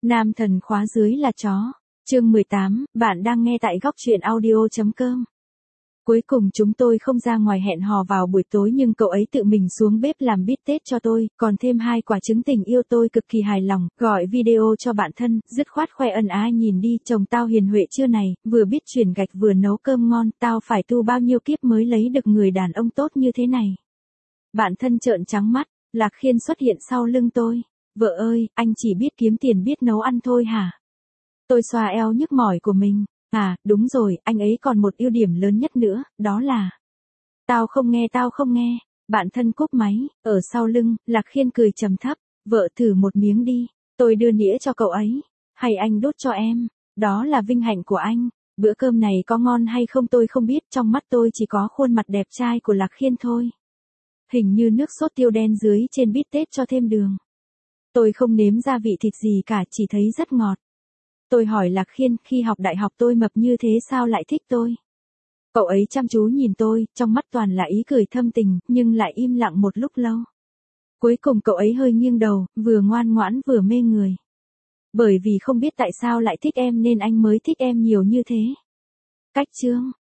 Nam thần khóa dưới là chó. Chương 18, bạn đang nghe tại góc truyện audio.com. Cuối cùng chúng tôi không ra ngoài hẹn hò vào buổi tối nhưng cậu ấy tự mình xuống bếp làm bít tết cho tôi, còn thêm 2 quả trứng tình yêu tôi cực kỳ hài lòng, gọi video cho bạn thân, dứt khoát khoe ân ái nhìn đi, chồng tao hiền huệ chưa này, vừa biết chuyển gạch vừa nấu cơm ngon, tao phải tu bao nhiêu kiếp mới lấy được người đàn ông tốt như thế này. Bạn thân trợn trắng mắt, Lạc Khiên xuất hiện sau lưng tôi. Vợ ơi, anh chỉ biết kiếm tiền biết nấu ăn thôi hả? Tôi xoa eo nhức mỏi của mình. À, đúng rồi, anh ấy còn một ưu điểm lớn nhất nữa, đó là... Tao không nghe. Bạn thân cúp máy, ở sau lưng, Lạc Khiên cười trầm thấp. Vợ thử một miếng đi. Tôi đưa nĩa cho cậu ấy. Hay anh đốt cho em. Đó là vinh hạnh của anh. Bữa cơm này có ngon hay không tôi không biết, trong mắt tôi chỉ có khuôn mặt đẹp trai của Lạc Khiên thôi. Hình như nước sốt tiêu đen dưới trên bít tết cho thêm đường. Tôi không nếm gia vị thịt gì cả, chỉ thấy rất ngọt. Tôi hỏi Lạc Khiên, khi học đại học tôi mập như thế sao lại thích tôi? Cậu ấy chăm chú nhìn tôi, trong mắt toàn là ý cười thâm tình, nhưng lại im lặng một lúc lâu. Cuối cùng cậu ấy hơi nghiêng đầu, vừa ngoan ngoãn vừa mê người. Bởi vì không biết tại sao lại thích em nên anh mới thích em nhiều như thế. Cách chương.